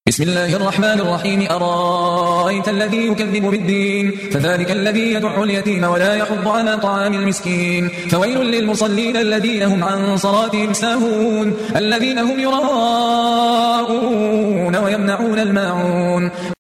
بسم الله الرحمن الرحيم أرأيت الذي يكذب بالدين فذلك الذي يدع اليتيم ولا يحض على طعام المسكين فويل للمصلين الذين هم عن صلاتهم ساهون الذين هم يراءون ويمنعون الماعون